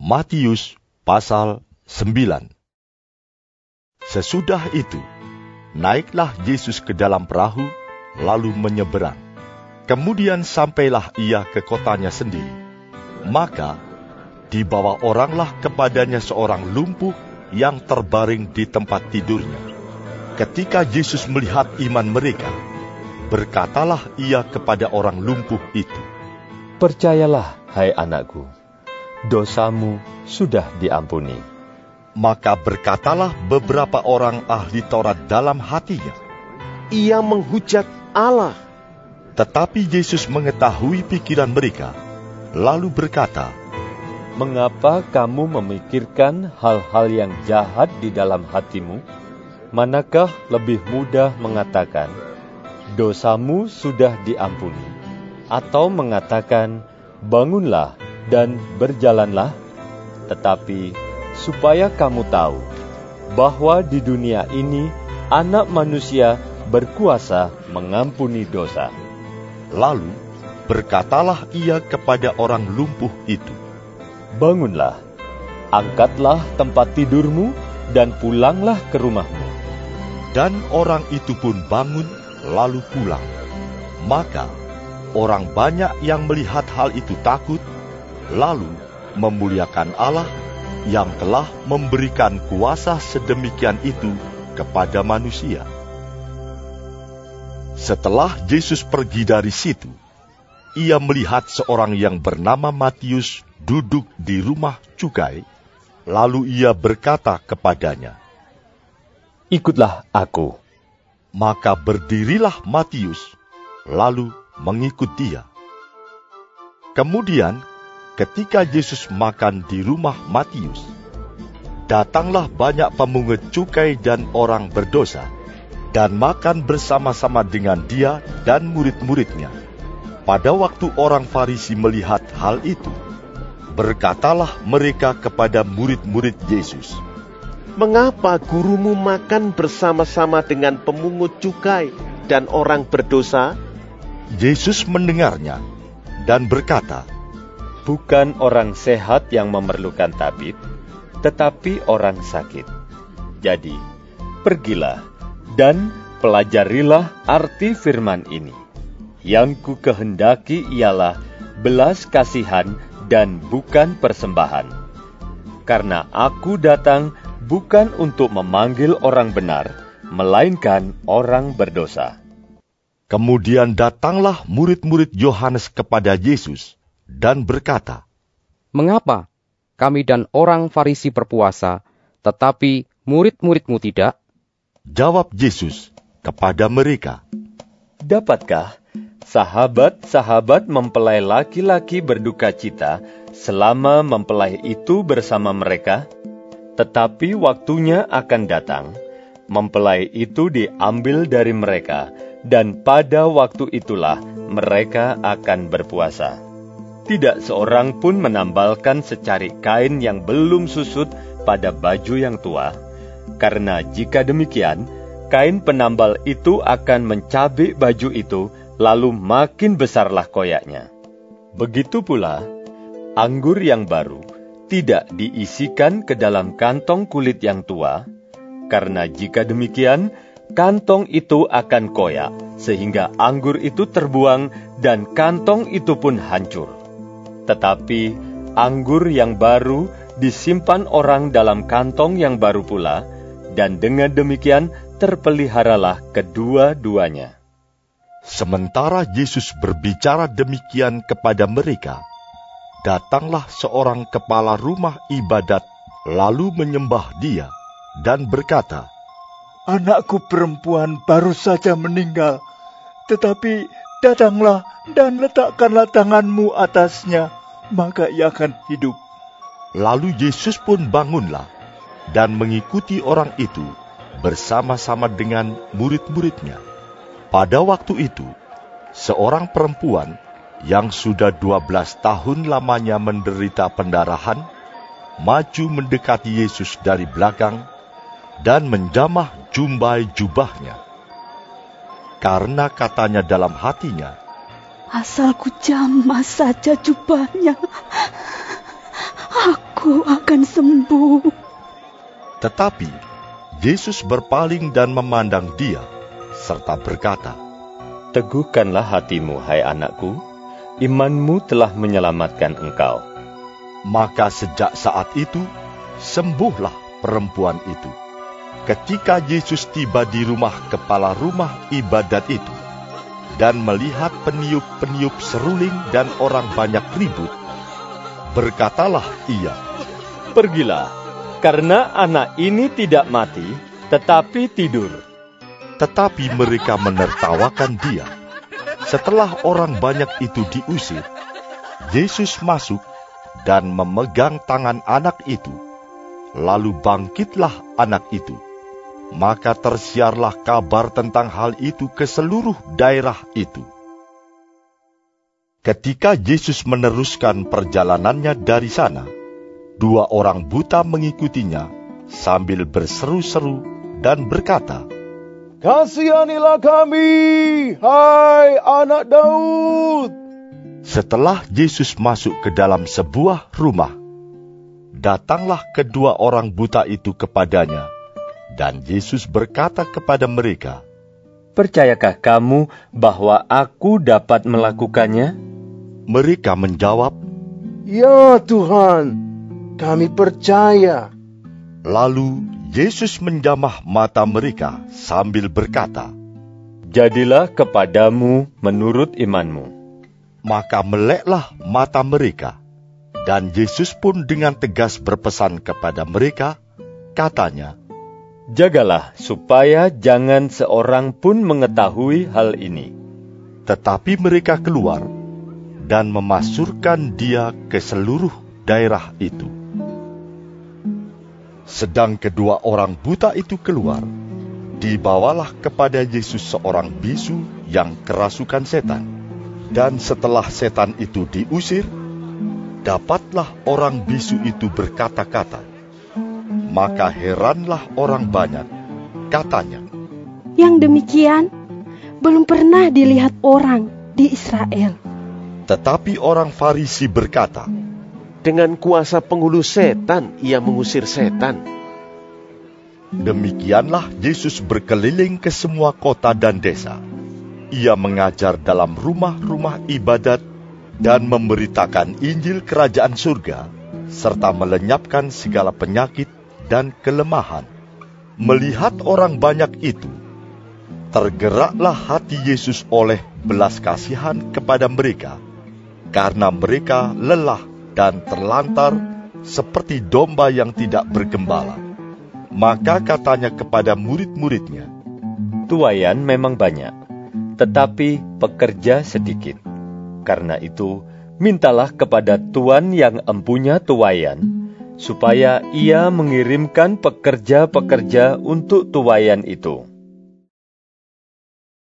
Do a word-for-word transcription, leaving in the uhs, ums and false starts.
Matius pasal sembilan. Sesudah itu, naiklah Yesus ke dalam perahu, lalu menyeberang. Kemudian sampailah ia ke kotanya sendiri. Maka, dibawa oranglah kepadanya seorang lumpuh yang terbaring di tempat tidurnya. Ketika Yesus melihat iman mereka, berkatalah ia kepada orang lumpuh itu, "Percayalah, hai anakku, dosamu sudah diampuni." Maka berkatalah beberapa orang ahli Taurat dalam hatinya, "Ia menghujat Allah." Tetapi Yesus mengetahui pikiran mereka, lalu berkata, "Mengapa kamu memikirkan hal-hal yang jahat di dalam hatimu? Manakah lebih mudah mengatakan, dosamu sudah diampuni, atau mengatakan, bangunlah dan berjalanlah? Tetapi supaya kamu tahu bahwa di dunia ini Anak Manusia berkuasa mengampuni dosa." Lalu berkatalah ia kepada orang lumpuh itu, "Bangunlah, angkatlah tempat tidurmu, dan pulanglah ke rumahmu." Dan orang itu pun bangun, lalu pulang. Maka orang banyak yang melihat hal itu takut, lalu memuliakan Allah yang telah memberikan kuasa sedemikian itu kepada manusia. Setelah Yesus pergi dari situ, ia melihat seorang yang bernama Matius duduk di rumah cukai, lalu ia berkata kepadanya, "Ikutlah aku." Maka berdirilah Matius, lalu mengikut dia. Kemudian, ketika Yesus makan di rumah Matius, datanglah banyak pemungut cukai dan orang berdosa, dan makan bersama-sama dengan dia dan murid-muridnya. Pada waktu orang Farisi melihat hal itu, berkatalah mereka kepada murid-murid Yesus, "Mengapa gurumu makan bersama-sama dengan pemungut cukai dan orang berdosa?" Yesus mendengarnya dan berkata, "Bukan orang sehat yang memerlukan tabib, tetapi orang sakit. Jadi, pergilah dan pelajarilah arti firman ini. Yang ku kehendaki ialah belas kasihan dan bukan persembahan. Karena aku datang bukan untuk memanggil orang benar, melainkan orang berdosa." Kemudian datanglah murid-murid Yohanes kepada Yesus dan berkata, "Mengapa kami dan orang Farisi berpuasa, tetapi murid-muridmu tidak?" Jawab Yesus kepada mereka, "Dapatkah sahabat-sahabat mempelai laki-laki berduka cita selama mempelai itu bersama mereka? Tetapi waktunya akan datang, mempelai itu diambil dari mereka, dan pada waktu itulah mereka akan berpuasa. Tidak seorang pun menambalkan secari kain yang belum susut pada baju yang tua, karena jika demikian, kain penambal itu akan mencabik baju itu, lalu makin besarlah koyaknya. Begitu pula, anggur yang baru tidak diisikan ke dalam kantong kulit yang tua, karena jika demikian, kantong itu akan koyak, sehingga anggur itu terbuang dan kantong itu pun hancur. Tetapi anggur yang baru disimpan orang dalam kantong yang baru pula, dan dengan demikian terpeliharalah kedua-duanya." Sementara Yesus berbicara demikian kepada mereka, datanglah seorang kepala rumah ibadat, lalu menyembah dia, dan berkata, "Anakku perempuan baru saja meninggal, tetapi datanglah dan letakkanlah tanganmu atasnya, maka ia akan hidup." Lalu Yesus pun bangunlah dan mengikuti orang itu bersama-sama dengan murid-muridnya. Pada waktu itu, seorang perempuan yang sudah dua belas tahun lamanya menderita pendarahan, maju mendekati Yesus dari belakang dan menjamah jumbai jubahnya. Karena katanya dalam hatinya, "Asal ku jamah saja jubahnya, aku Aku akan sembuh. Tetapi Yesus berpaling dan memandang dia, serta berkata, Teguhkanlah hatimu, hai anakku, imanmu telah menyelamatkan engkau. Maka sejak saat itu, sembuhlah perempuan itu. Ketika Yesus tiba di rumah kepala rumah ibadat itu, dan melihat peniup-peniup seruling dan orang banyak ribut, berkatalah ia, Pergilah, karena anak ini tidak mati, tetapi tidur. Tetapi mereka menertawakan dia. Setelah orang banyak itu diusir, Yesus masuk dan memegang tangan anak itu. Lalu bangkitlah anak itu. Maka tersiarlah kabar tentang hal itu ke seluruh daerah itu. Ketika Yesus meneruskan perjalanannya dari sana, dua orang buta mengikutinya sambil berseru-seru dan berkata, Kasihanilah kami, hai anak Daud. Setelah Yesus masuk ke dalam sebuah rumah, datanglah kedua orang buta itu kepadanya, dan Yesus berkata kepada mereka, Percayakah kamu bahwa aku dapat melakukannya? Mereka menjawab, Ya Tuhan, kami percaya. Lalu Yesus menjamah mata mereka sambil berkata, Jadilah kepadamu menurut imanmu. Maka meleklah mata mereka, dan Yesus pun dengan tegas berpesan kepada mereka, katanya, Jagalah supaya jangan seorang pun mengetahui hal ini. Tetapi mereka keluar dan memasurkan dia ke seluruh daerah itu. Sedang kedua orang buta itu keluar, dibawalah kepada Yesus seorang bisu yang kerasukan setan. Dan setelah setan itu diusir, dapatlah orang bisu itu berkata-kata. Maka heranlah orang banyak, katanya, Yang demikian belum pernah dilihat orang di Israel. Tetapi orang Farisi berkata, Dengan kuasa penghulu setan ia mengusir setan. Demikianlah Yesus berkeliling ke semua kota dan desa. Ia mengajar dalam rumah-rumah ibadat dan memberitakan Injil Kerajaan Surga, serta melenyapkan segala penyakit dan kelemahan. Melihat orang banyak itu, tergeraklah hati Yesus oleh belas kasihan kepada mereka, karena mereka lelah dan terlantar seperti domba yang tidak bergembala. Maka katanya kepada murid-muridnya, Tuaian memang banyak, tetapi pekerja sedikit. Karena itu, mintalah kepada Tuan yang empunya tuaian, supaya ia mengirimkan pekerja-pekerja untuk tuaian itu.